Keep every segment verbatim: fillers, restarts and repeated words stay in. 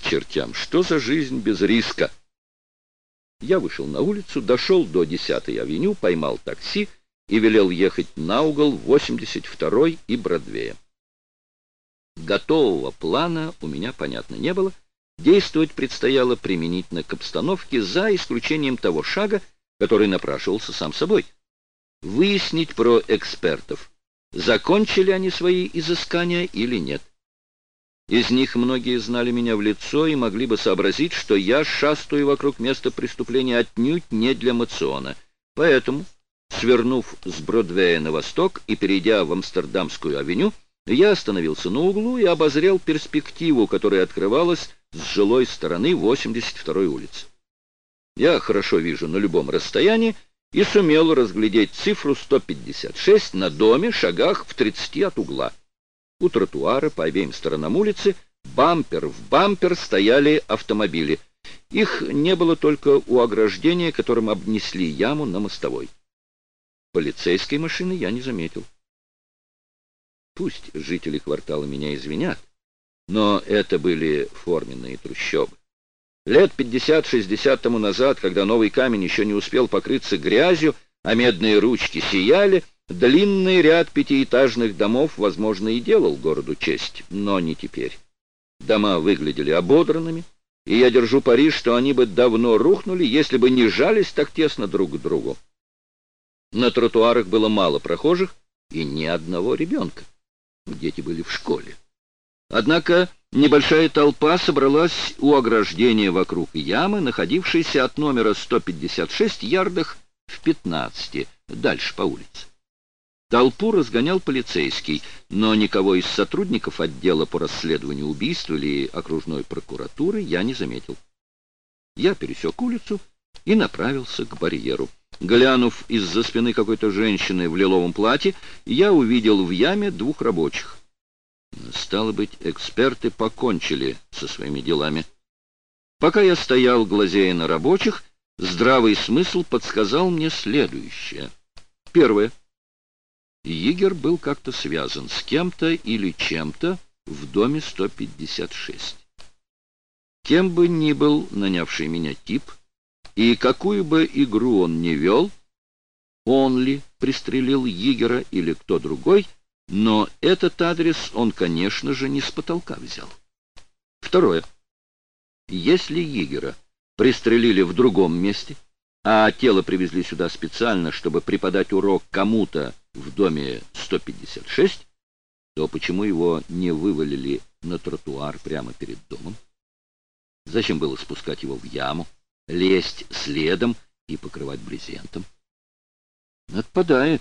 чертям, что за жизнь без риска? Я вышел на улицу, дошел до десятой авеню, поймал такси и велел ехать на угол восемьдесят второй и Бродвея. Готового плана у меня, понятно, не было. Действовать предстояло применительно к обстановке, за исключением того шага, который напрашивался сам собой. Выяснить про экспертов, закончили они свои изыскания или нет. Из них многие знали меня в лицо и могли бы сообразить, что я шастаю вокруг места преступления отнюдь не для мациона. Поэтому, свернув с Бродвея на восток и перейдя в Амстердамскую авеню, я остановился на углу и обозрел перспективу, которая открывалась с жилой стороны восемьдесят второй улицы. Я хорошо вижу на любом расстоянии и сумел разглядеть цифру сто пятьдесят шесть на доме, шагах в тридцати от угла. У тротуара по обеим сторонам улицы бампер в бампер стояли автомобили. Их не было только у ограждения, которым обнесли яму на мостовой. Полицейской машины я не заметил. Пусть жители квартала меня извинят, но это были форменные трущобы. Лет пятьдесят-шестьдесят тому назад, когда новый камень еще не успел покрыться грязью, а медные ручки сияли, длинный ряд пятиэтажных домов, возможно, и делал городу честь, но не теперь. Дома выглядели ободранными, и я держу пари, что они бы давно рухнули, если бы не жались так тесно друг к другу. На тротуарах было мало прохожих и ни одного ребенка. Дети были в школе. Однако небольшая толпа собралась у ограждения вокруг ямы, находившейся от номера сто пятьдесят шесть ярдах в пятнадцати, дальше по улице. Толпу разгонял полицейский, но никого из сотрудников отдела по расследованию убийств или окружной прокуратуры я не заметил. Я пересек улицу и направился к барьеру. Глянув из-за спины какой-то женщины в лиловом платье, я увидел в яме двух рабочих. Стало быть, эксперты покончили со своими делами. Пока я стоял, глазея на рабочих, здравый смысл подсказал мне следующее. Первое. Йигер был как-то связан с кем-то или чем-то в доме сто пятьдесят шесть. Кем бы ни был нанявший меня тип, и какую бы игру он ни вел, он ли пристрелил Йигера или кто другой, но этот адрес он, конечно же, не с потолка взял. Второе. Если Йигера пристрелили в другом месте, а тело привезли сюда специально, чтобы преподать урок кому-то в доме сто пятьдесят шесть, то почему его не вывалили на тротуар прямо перед домом? Зачем было спускать его в яму, лезть следом и покрывать брезентом? Отпадает.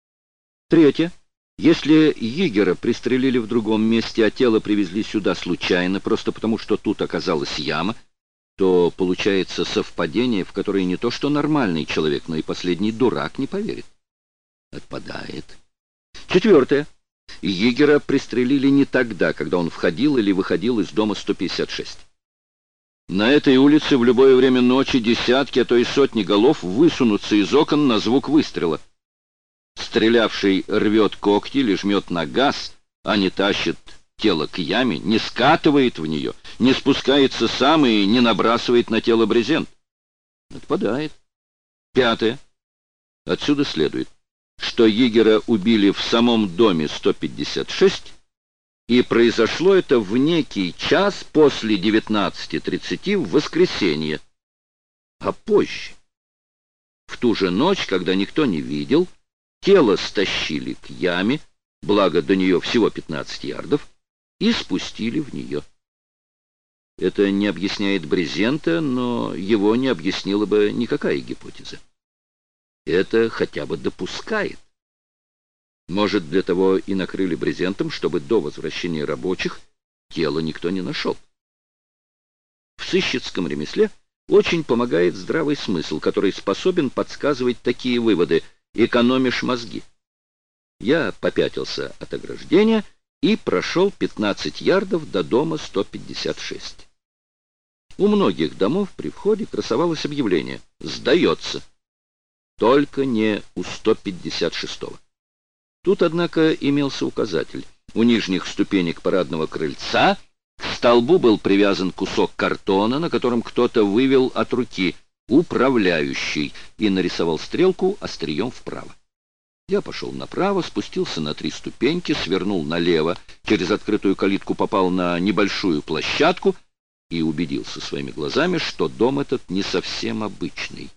Третье. Если Йигера пристрелили в другом месте, а тело привезли сюда случайно, просто потому что тут оказалась яма, то получается совпадение, в которое не то что нормальный человек, но и последний дурак не поверит. Отпадает. Четвертое. Йигера пристрелили не тогда, когда он входил или выходил из дома сто пятьдесят шесть. На этой улице в любое время ночи десятки, а то и сотни голов высунутся из окон на звук выстрела. Стрелявший рвет когти или жмет на газ, а не тащит тело к яме, не скатывает в нее, не спускается сам и не набрасывает на тело брезент. Отпадает. Пятое. Отсюда следует, что Йигера убили в самом доме сто пятьдесят шесть, и произошло это в некий час после девятнадцати тридцати в воскресенье, а позже. В ту же ночь, когда никто не видел, тело стащили к яме, благо до нее всего пятнадцать ярдов, и спустили в нее. Это не объясняет брезента, но его не объяснила бы никакая гипотеза. Это хотя бы допускает. Может, для того и накрыли брезентом, чтобы до возвращения рабочих тело никто не нашел. В сыщицком ремесле очень помогает здравый смысл, который способен подсказывать такие выводы: экономишь мозги. Я попятился от ограждения и прошел пятнадцать ярдов до дома сто пятьдесят шесть. У многих домов при входе красовалось объявление «Сдается». Только не у сто пятьдесят шестого. Тут, однако, имелся указатель: у нижних ступенек парадного крыльца к столбу был привязан кусок картона, на котором кто-то вывел от руки «Управляющий» и нарисовал стрелку острием вправо. Я пошел направо, спустился на три ступеньки, свернул налево, через открытую калитку попал на небольшую площадку и убедился своими глазами, что дом этот не совсем обычный.